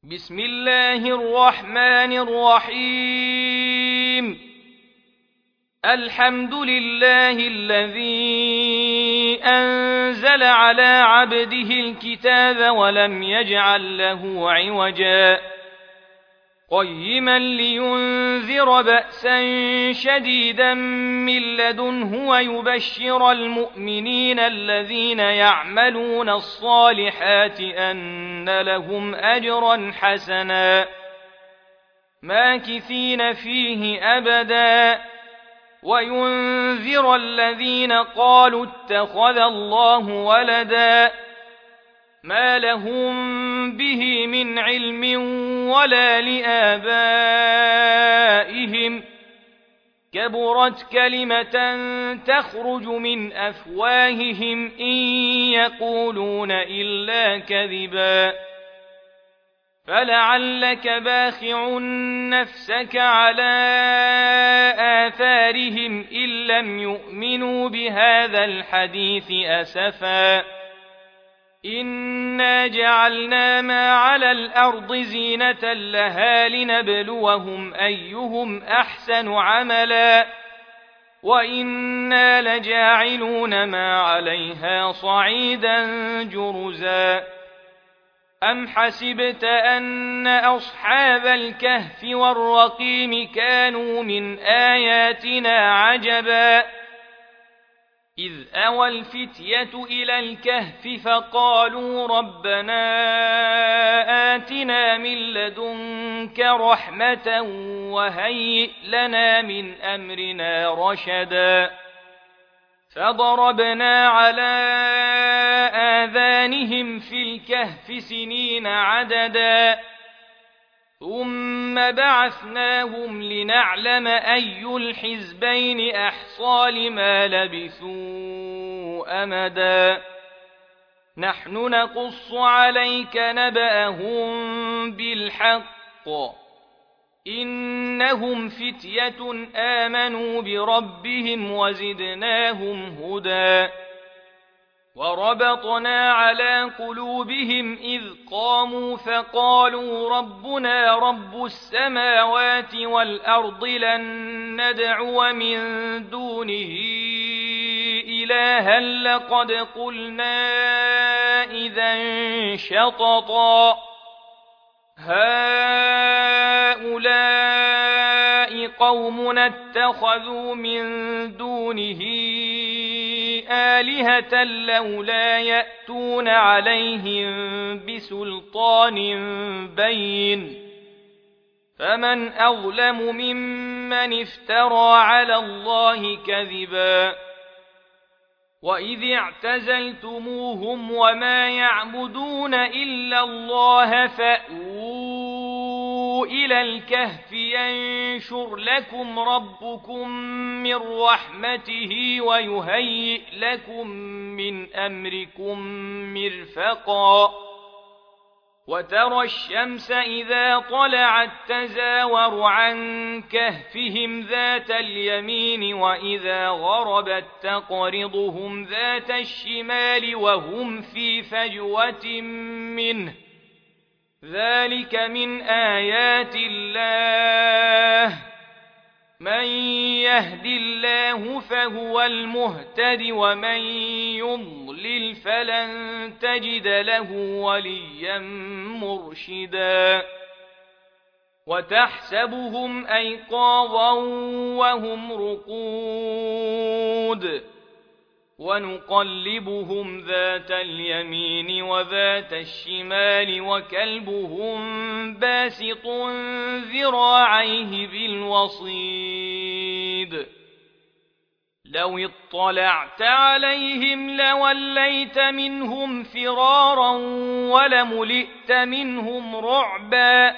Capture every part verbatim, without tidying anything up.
بسم الله الرحمن الرحيم. الحمد لله الذي أنزل على عبده الكتاب ولم يجعل له عوجا قيما لينذر بأسا شديدا من لدنه ويبشر المؤمنين الذين يعملون الصالحات أن لهم أجرا حسنا ماكثين فيه أبدا وينذر الذين قالوا اتخذ الله ولدا ما لهم به من علم ولا لآبائهم كبرت كلمة تخرج من أفواههم إن يقولون إلا كذبا فلعلك باخع نفسك على آثارهم إن لم يؤمنوا بهذا الحديث أسفا إنا جعلنا ما على الأرض زينة لها لنبلوهم أيهم أحسن عملا وإنا لجاعلون ما عليها صعيدا جرزا أم حسبت أن أصحاب الكهف والرقيم كانوا من آياتنا عجبا إذ أوى الفتية إلى الكهف فقالوا ربنا آتنا من لدنك رحمة وهيئ لنا من أمرنا رشدا فضربنا على آذانهم في الكهف سنين عددا ثم بعثناهم لنعلم أي الحزبين أحصى لما لبثوا أمدا نحن نقص عليك نبأهم بالحق إنهم فتية آمنوا بربهم وزدناهم هدى وربطنا على قلوبهم إذ قاموا فقالوا ربنا رب السماوات والأرض لن ندعو من دونه إلها لقد قلنا إذا شططا هؤلاء قومنا اتخذوا من دونه آلهة لولا يأتون عليهم بسلطان بين فمن أظلم ممن افترى على الله كذبا وإذ اعتزلتموهم وما يعبدون إلا الله فأووا إلى الكهف ينشر لكم ربكم من رحمته ويهيئ لكم من أمركم مرفقا وترى الشمس إذا طلعت تزاور عن كهفهم ذات اليمين وإذا غربت تقرضهم ذات الشمال وهم في فجوة منه ذلك من آيات الله من يهد الله فهو المهتد ومن يضلل فلن تجد له وليا مرشدا وتحسبهم أيقاظا وهم رقود ونقلبهم ذات اليمين وذات الشمال وكلبهم باسط ذراعيه بالوصيد لو اطلعت عليهم لوليت منهم فرارا ولملئت منهم رعبا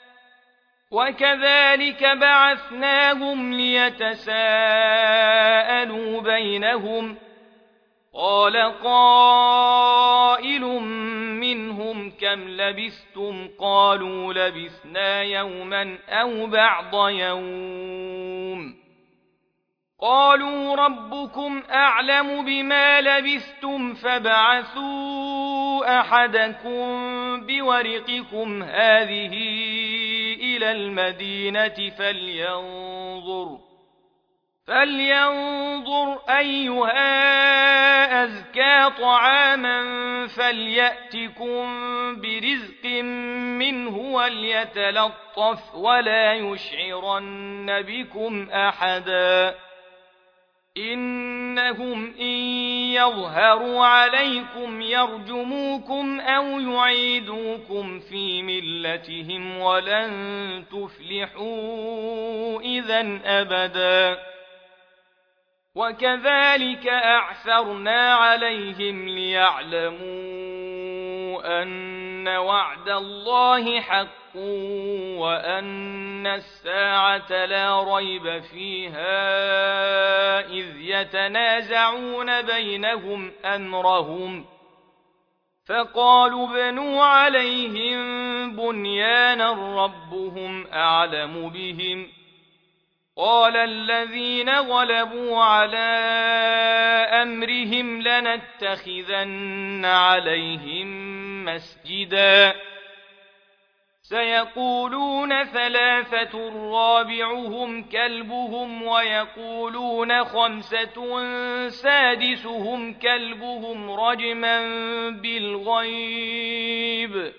وكذلك بعثناهم ليتساءلوا بينهم قال قائل منهم كم لبثتم قالوا لبثنا يوما أو بعض يوم قالوا ربكم أعلم بما لبثتم فابعثوا أحدكم بورقكم هذه إلى المدينة فلينظر فلينظر أيها أزكى طعاما فليأتكم برزق منه وليتلطف ولا يشعرن بكم أحدا إنهم إن يظهروا عليكم يرجموكم أو يعيدوكم في ملتهم ولن تفلحوا إذا أبدا وكذلك أعثرنا عليهم ليعلموا أن وعد الله حق وأن الساعة لا ريب فيها إذ يتنازعون بينهم أمرهم فقالوا ابنوا عليهم بنيانا ربهم أعلم بهم قال الذين غلبوا على أمرهم لنتخذن عليهم مسجدا سيقولون ثلاثة رابعهم كلبهم ويقولون خمسة سادسهم كلبهم رجما بالغيب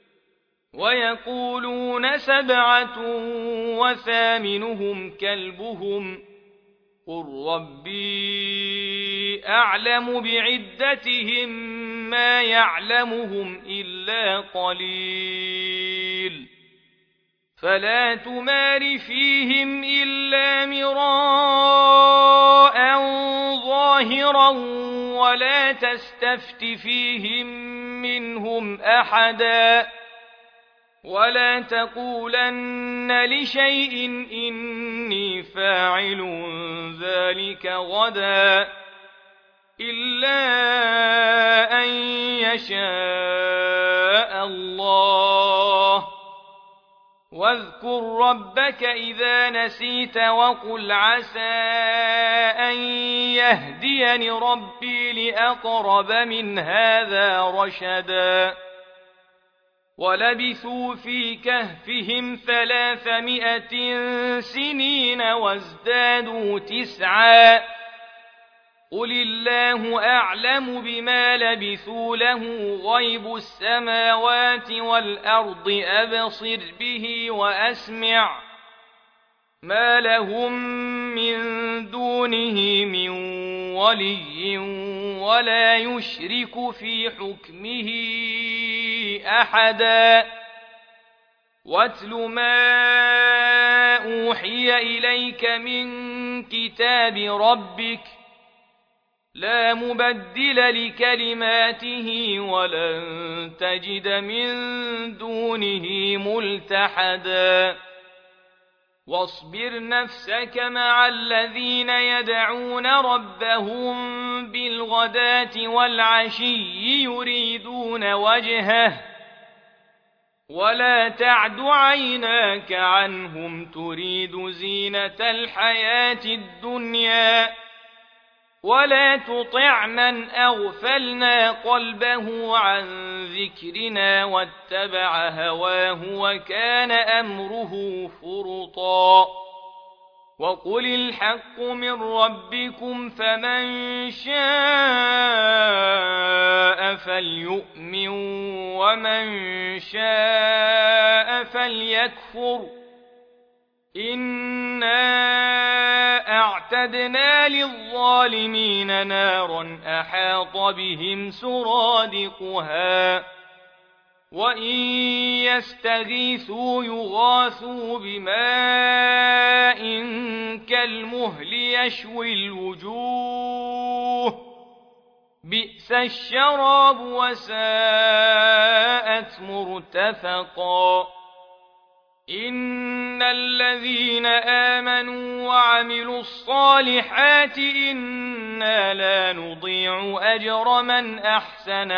ويقولون سبعة وثامنهم كلبهم قل ربي أعلم بعدتهم ما يعلمهم إلا قليل فلا تمار فيهم إلا مراء ظاهرا ولا تستفت فيهم منهم أحدا ولا تقولن لشيء إني فاعل ذلك غدا إلا أن يشاء الله واذكر ربك إذا نسيت وقل عسى أن يهديني ربي لأقرب من هذا رشدا ولبثوا في كهفهم ثلاثمائة سنين وازدادوا تسعا قل الله أعلم بما لبثوا له غيب السماوات والأرض أبصر به وأسمع ما لهم من دونه من ولي ولا يشرك في حكمه أحدا واتل ما أوحي إليك من كتاب ربك لا مبدل لكلماته ولن تجد من دونه ملتحدا واصبر نفسك مع الذين يدعون ربهم بالغداة والعشي يريدون وجهه ولا تعد عيناك عنهم تريد زينة الحياة الدنيا ولا تطع من أغفلنا قلبه عن ذكرنا واتبع هواه وكان أمره فرطا وقل الحق من ربكم فمن شاء فليؤمن ومن شاء فليكفر إنا أعتدنا للظالمين نارا أحاط بهم سرادقها وإن يستغيثوا يغاثوا بماء كالمهل يشوي الوجوه بئس الشراب وساءت مرتفقا إن الذين آمنوا وعملوا الصالحات إنا لا نضيع أجر من أحسن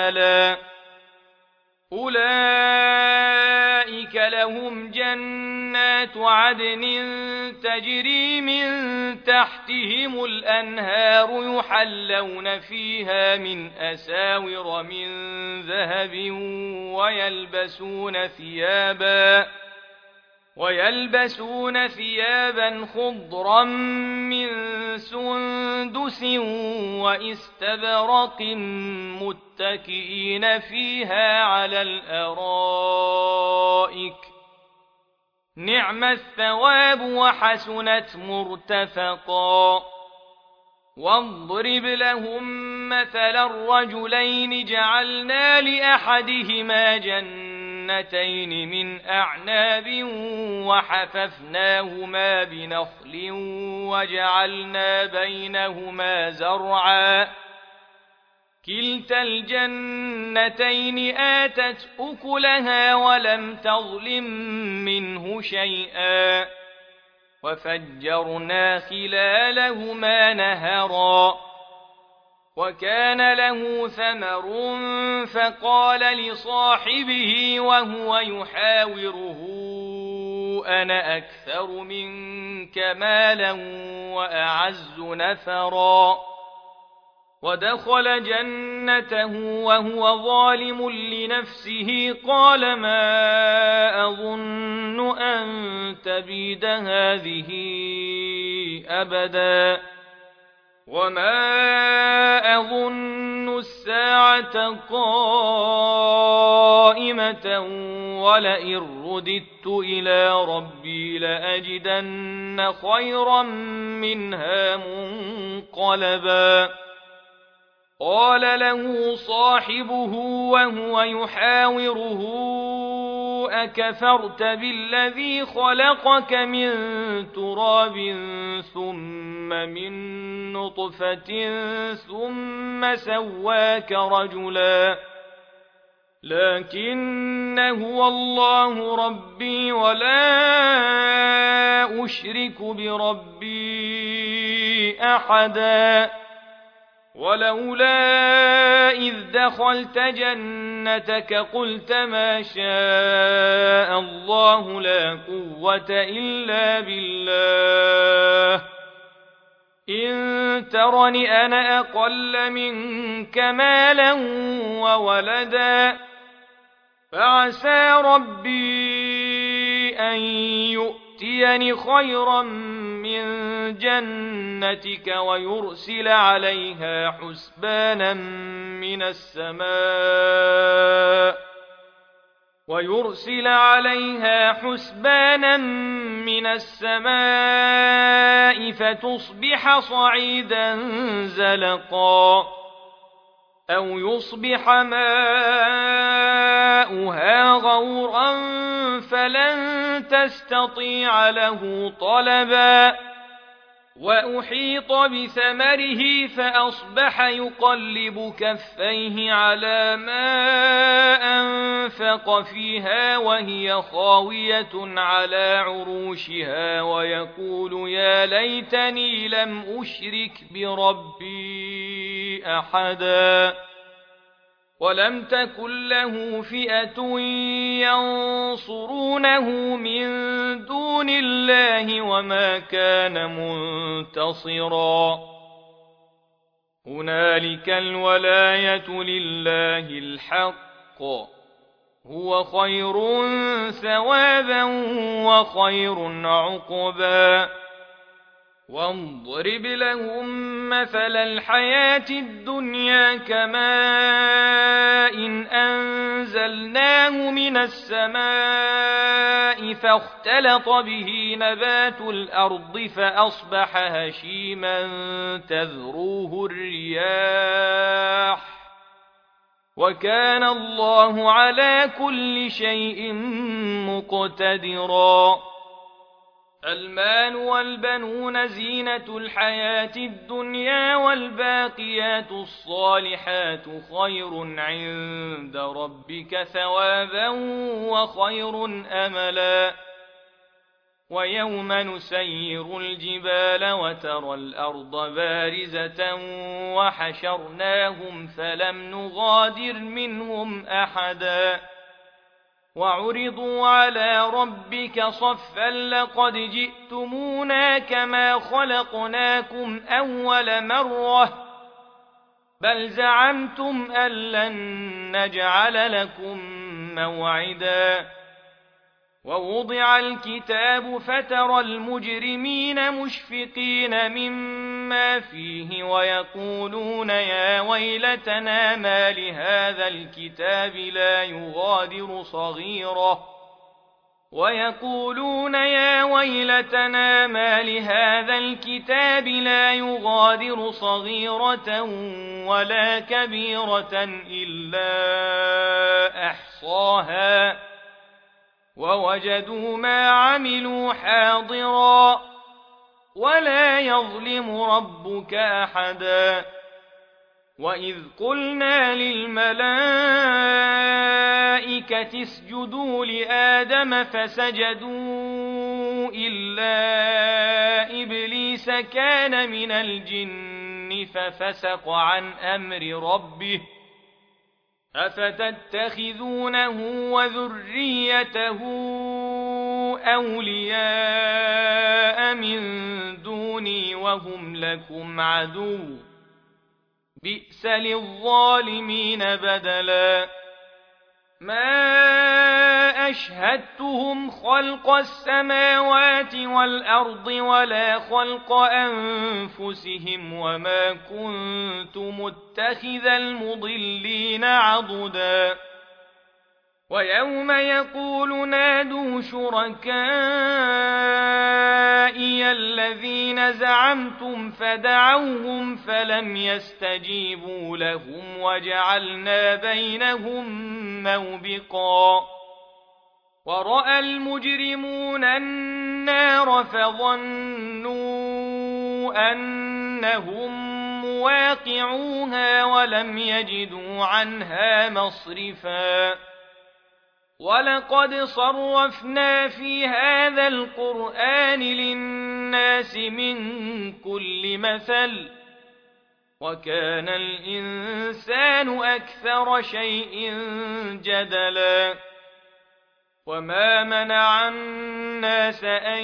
عملا أولئك لهم جنات جنات عدن تجري من تحتهم الأنهار يحلون فيها من أساور من ذهب ويلبسون ثيابا ويلبسون ثيابا خضرا من سندس واستبرق متكئين فيها على الأرائك نعم الثواب وحسنت مرتفقا واضرب لهم مثل الرجلين جعلنا لأحدهما جنتين من أعناب وحففناهما بنخل وجعلنا بينهما زرعا كلتا الجنتين آتت أكلها ولم تظلم منه شيئا وفجرنا خلالهما نهرا وكان له ثمر فقال لصاحبه وهو يحاوره أنا أكثر منك مالا وأعز نفرا ودخل جنته وهو ظالم لنفسه قال ما أظن أن تبيد هذه أبدا وما أظن الساعة قائمة ولئن رددت إلى ربي لأجدن خيرا منها منقلبا قال له صاحبه وهو يحاوره أكفرت بالذي خلقك من تراب ثم من نطفة ثم سواك رجلا لكن هو الله ربي ولا أشرك بربي أحدا ولولا إذ دخلت جنتك قلت ما شاء الله لا قوة إلا بالله إن ترني أنا أقل منك مالا وولدا فعسى ربي أن يؤتيني خيرا من جنتك ويرسل عليها حسبانا من السماء ويرسل عليها حسبانا من السماء فتصبح صعيدا زلقا أو يصبح ماؤها غورا فلن تستطيع له طلبا وأحيط بثمره فأصبح يقلب كفيه على ما أنفق فيها وهي خاوية على عروشها ويقول يا ليتني لم أشرك بربي أحدا ولم تكن له فئة ينصرونه من دون الله وما كان منتصرا هنالك الولاية لله الحق هو خير ثوابا وخير عقبا واضرب لهم مثل الحياة الدنيا كماء إن أنزلناه من السماء فاختلط به نبات الأرض فأصبح هشيما تذروه الرياح وكان الله على كل شيء مقتدرا المال والبنون زينة الحياة الدنيا والباقيات الصالحات خير عند ربك ثوابا وخير أملا ويوم نسير الجبال وترى الأرض بارزة وحشرناهم فلم نغادر منهم أحدا وعرضوا على ربك صفا لقد جئتمونا كما خلقناكم أول مرة بل زعمتم أن لن نجعل لكم موعدا ووضع الكتاب فترى المجرمين مشفقين مما فيه ويقولون يا ويلتنا ما لهذا الكتاب لا يغادر صغيرة ويقولون يا ويلتنا ما لهذا الكتاب لا يغادر صغيرة ولا كبيرة إلا أحصاها ووجدوا ما عملوا حاضرا ولا يظلم ربك أحدا وإذ قلنا للملائكة اسجدوا لآدم فسجدوا إلا إبليس كان من الجن ففسق عن أمر ربه أفتتخذونه وذريته أولياء من دوني وهم لكم عدو بئس للظالمين بدلا ما أشهدتهم خلق السماوات والأرض ولا خلق أنفسهم وما كنت متخذ المضلين عضدا ويوم يقول نادوا شركائي الذين زعمتم فدعوهم فلم يستجيبوا لهم وجعلنا بينهم موبقا ورأى المجرمون النار فظنوا أنهم مواقعوها ولم يجدوا عنها مصرفا ولقد صرفنا في هذا القرآن للناس من كل مثل وكان الإنسان أكثر شيء جدلا وما منع الناس أن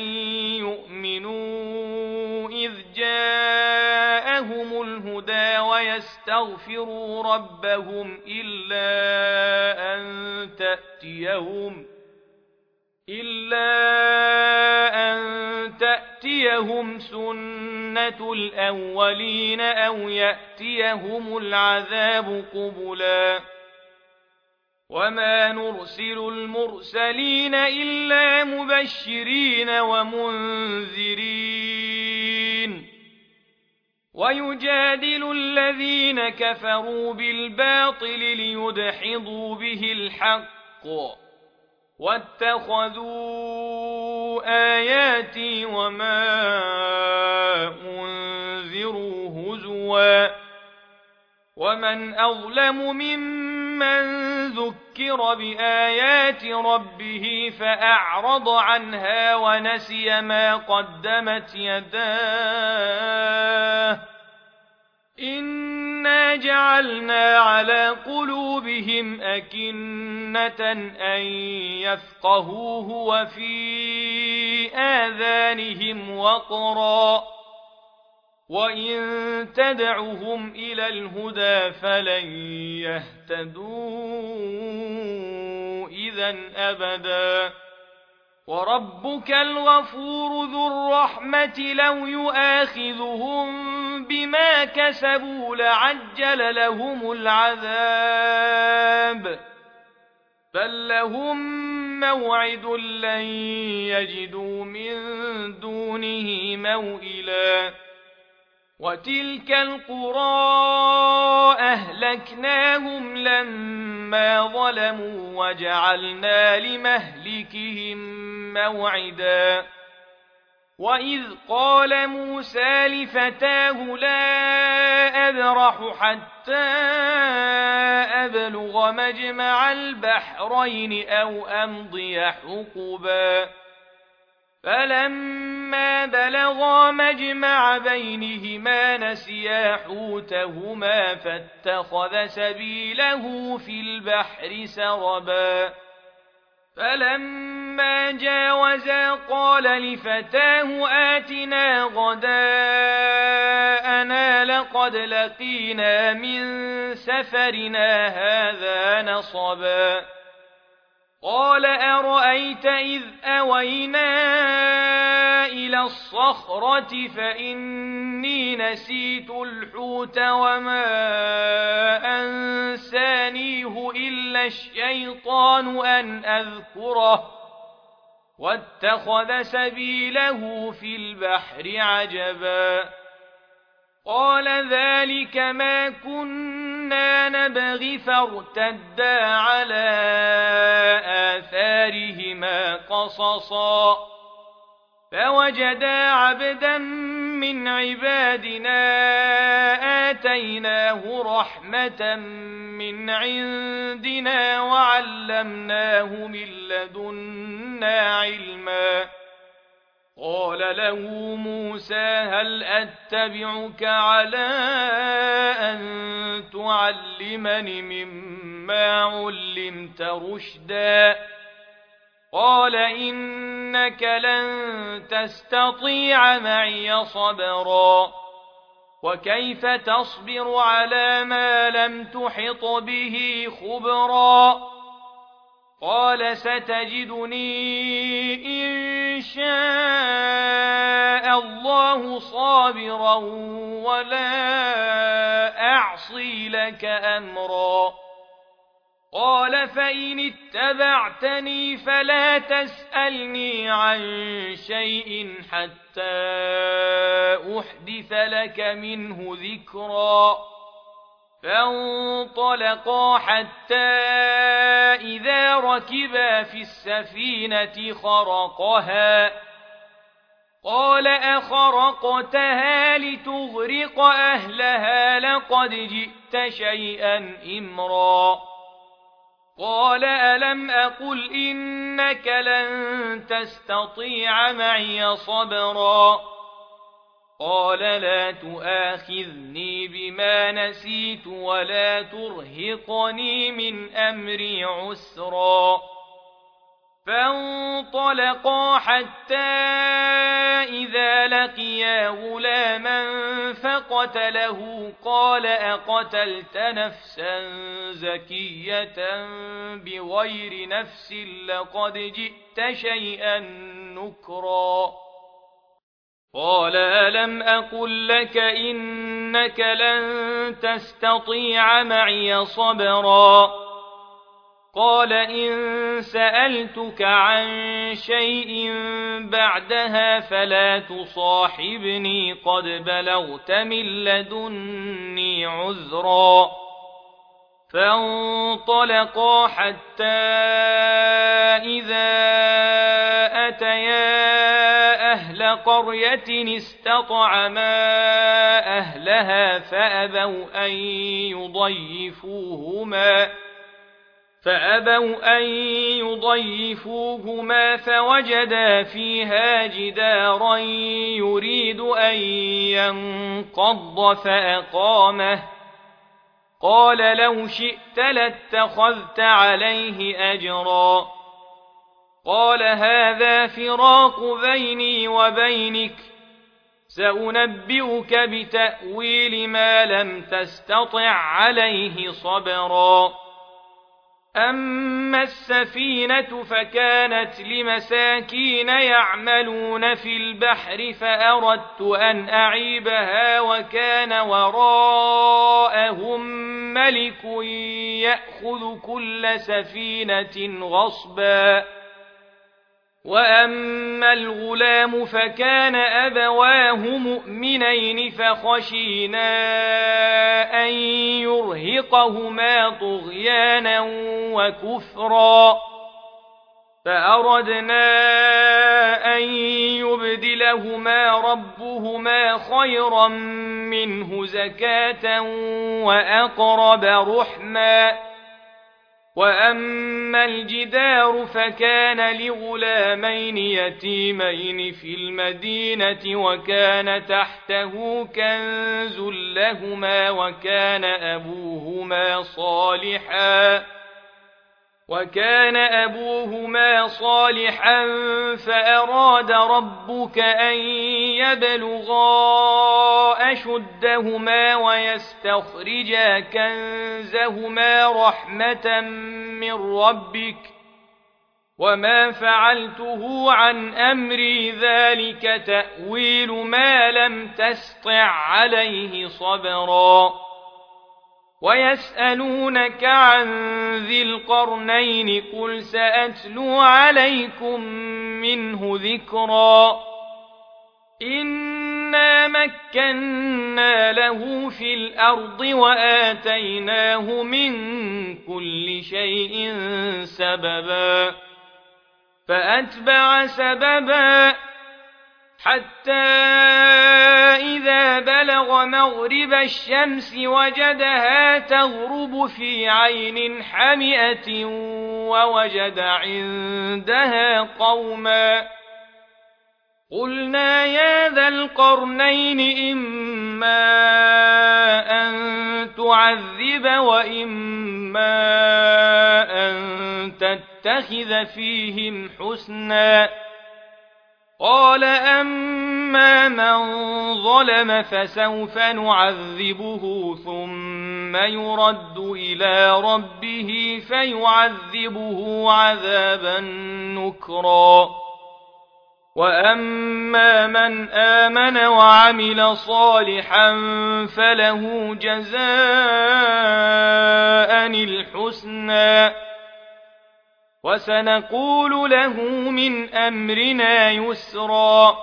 يؤمنوا إذ جاءهم الهدى ويستغفروا ربهم إلا أن تأتيهم إلا أن تأتيهم سنة الأولين أو يأتيهم العذاب قبلا وما نرسل المرسلين إلا مبشرين ومنذرين ويجادل الذين كفروا بالباطل ليدحضوا به الحق واتخذوا آياتي وما أنذروا هزوا ومن أظلم ممن ذكر بآيات ربه فأعرض عنها ونسي ما قدمت يداه إنا جعلنا على قلوبهم أكنة أن يفقهوه وفي آذانهم وقرا وإن تدعهم إلى الهدى فلن يهتدوا إذا أبدا وربك الغفور ذو الرحمة لو يؤاخذهم بما كسبوا لعجل لهم العذاب بل لهم موعد لن يجدوا من دونه موئلا وتلك القرى أهلكناهم لما ظلموا وجعلنا لمهلكهم موعدا وإذ قال موسى لفتاه لا أبرح حتى أبلغ مجمع البحرين أو أمضي حقبا فلما بلغا مجمع بينهما نسيا حوتهما فاتخذ سبيله في البحر سربا فلما جاوزا قال لفتاه آتنا غداءنا لقد لقينا من سفرنا هذا نصبا قال أرأيت إذ أوينا إلى الصخرة فإني نسيت الحوت وما أنسانيه إلا الشيطان أن أذكره واتخذ سبيله في البحر عجبا قال ذلك ما كنا نبغي فارتدا على آثارهما قصصا فوجدا عبدا من عبادنا آتيناه رحمة من عندنا وعلمناه من لدنا علما قال له موسى هل أتبعك على أن تعلمني مما علمت رشدا قال إنك لن تستطيع معي صبرا وكيف تصبر على ما لم تحط به خبرا قال ستجدني إن شاء الله صابرا ولا أعصي لك أمرا قال فإن اتبعتني فلا تسألني عن شيء حتى أحدث لك منه ذكرا فانطلقا حتى إذا ركبا في السفينة خرقها قال أخرقتها لتغرق أهلها لقد جئت شيئا إمرا قال ألم أقل إنك لن تستطيع معي صبرا قال لا تؤاخذني بما نسيت ولا ترهقني من أمري عسرا فانطلقا حتى إذا لقيا غلاما فقتله قال أقتلت نفسا زكية بغير نفس لقد جئت شيئا نكرا قال ألم أقل لك إنك لن تستطيع معي صبرا قال إن سألتك عن شيء بعدها فلا تصاحبني قد بلغت من لدني عذرا فانطلقا حتى إذا أتيا أهل قرية استطعما أهلها فأبوا أن يضيفوهما فأبوا أن يضيفوهما فوجدا فيها جدارا يريد أن ينقض فأقامه قال لو شئت لاتخذت عليه أجرا قال هذا فراق بيني وبينك سأنبئك بتأويل ما لم تستطع عليه صبرا أما السفينة فكانت لمساكين يعملون في البحر فأردت أن أعيبها وكان وراءهم ملك يأخذ كل سفينة غصبا وأما الغلام فكان أبواه مؤمنين فخشينا أن يرهقهما طغيانا وكفرا فأردنا أن يبدلهما ربهما خيرا منه زكاة وأقرب رحما وأما الجدار فكان لغلامين يتيمين في المدينة وكان تحته كنز لهما وكان أبوهما صالحا وكان أبوهما صالحا فأراد ربك أن يبلغا أشدهما ويستخرجا كنزهما رحمة من ربك وما فعلته عن أمري ذلك تأويل ما لم تسطع عليه صبرا ويسألونك عن ذي القرنين قل سأتلو عليكم منه ذكرا إنا مكنا له في الأرض وآتيناه من كل شيء سببا فأتبع سببا حتى إذا بلغ مغرب الشمس وجدها تغرب في عين حمئة ووجد عندها قوما قلنا يا ذا القرنين إما أن تعذب وإما أن تتخذ فيهم حسنا قال أما من ظلم فسوف نعذبه ثم يرد إلى ربه فيعذبه عذابا نكرا وأما من آمن وعمل صالحا فله جزاء الحسنى وسنقول له من أمرنا يسرا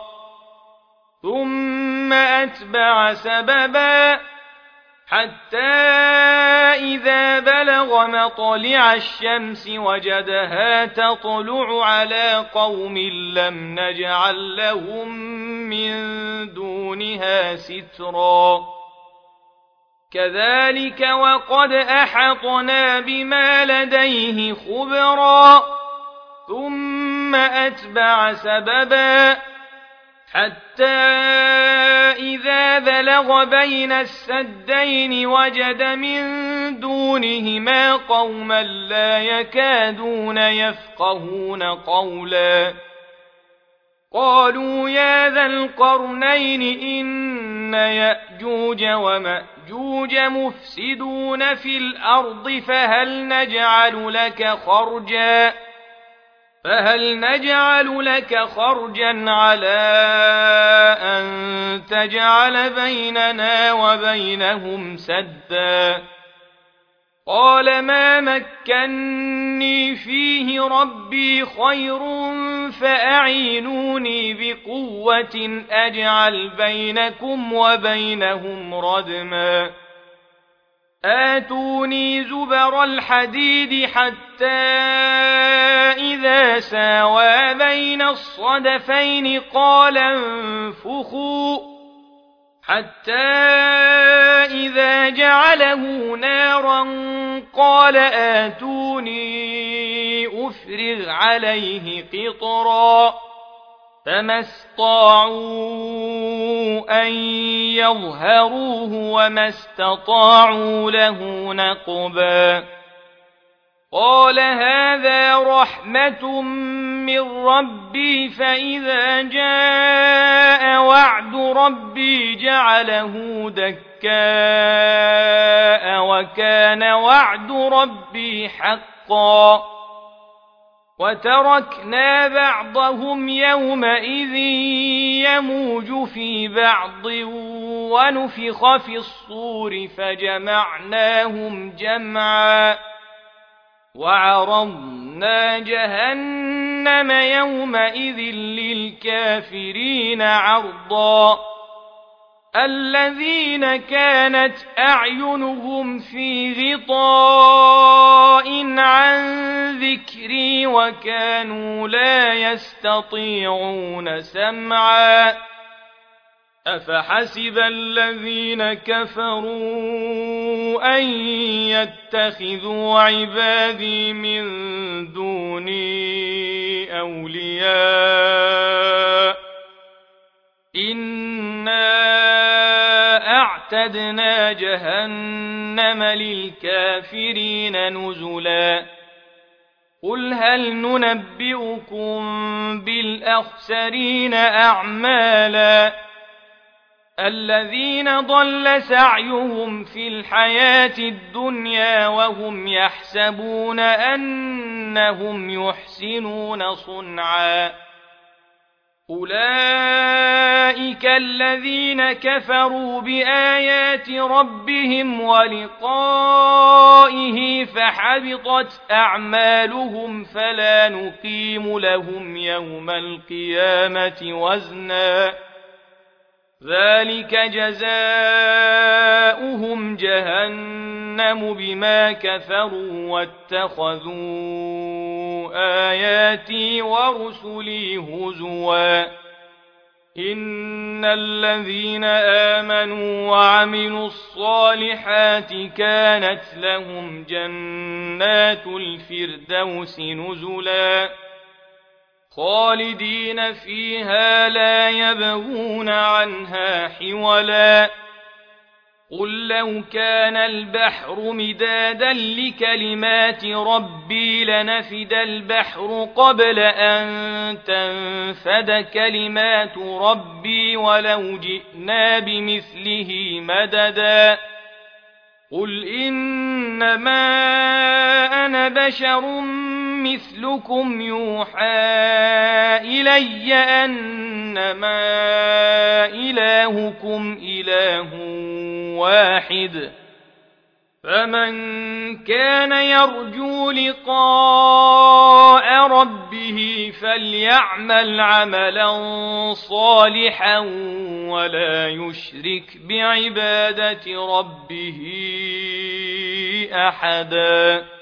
ثم أتبع سببا حتى إذا بلغ مطلع الشمس وجدها تطلع على قوم لم نجعل لهم من دونها سترا كذلك وقد أحطنا بما لديه خبرا ثم أتبع سببا حتى إذا بلغ بين السدين وجد من دونهما قوما لا يكادون يفقهون قولا قالوا يا ذا القرنين إن يأجوج ومأجوج مفسدون في الأرض فهل نجعل لك خرجا فهل نجعل لك خرجا على أن تجعل بيننا وبينهم سدا قال ما مكني فيه ربي خير فأعينوني بقوة أجعل بينكم وبينهم ردما آتوني زبر الحديد حتى إذا ساوى بين الصدفين قال انفخوا حتى إذا جعله نارا قال آتوني أفرغ عليه قطرا فما استطاعوا أن يظهروه وما استطاعوا له نقبا قال هذا رحمة من ربي فإذا جاء وعد ربي جعله دكاء وكان وعد ربي حقا وتركنا بعضهم يومئذ يموج في بعض ونفخ في الصور فجمعناهم جمعا وعرضنا جهنم يومئذ للكافرين عرضا الذين كانت أعينهم في غطاء عن ذكري وكانوا لا يستطيعون سمعا أفحسب الذين كفروا أن يتخذوا عبادي من دوني أولياء إنا أعتدنا جهنم للكافرين نزلا قل هل ننبئكم بالأخسرين أعمالا الذين ضل سعيهم في الحياة الدنيا وهم يحسبون أنهم يحسنون صنعا أولئك الذين كفروا بآيات ربهم ولقائه فحبطت أعمالهم فلا نقيم لهم يوم القيامة وزنا ذلك جزاؤهم جهنم بما كفروا واتخذوا آياتي ورسلي هزوا إن الذين آمنوا وعملوا الصالحات كانت لهم جنات الفردوس نزلا خالدين فيها لا يبغون عنها حولا قل لو كان البحر مدادا لكلمات ربي لنفد البحر قبل أن تنفد كلمات ربي ولو جئنا بمثله مددا قل إنما أنا بشر مثلكم يوحى إلي أنما إلهكم إله واحد فمن كان يرجو لقاء ربه فليعمل عملا صالحا ولا يشرك بعبادة ربه أحدا.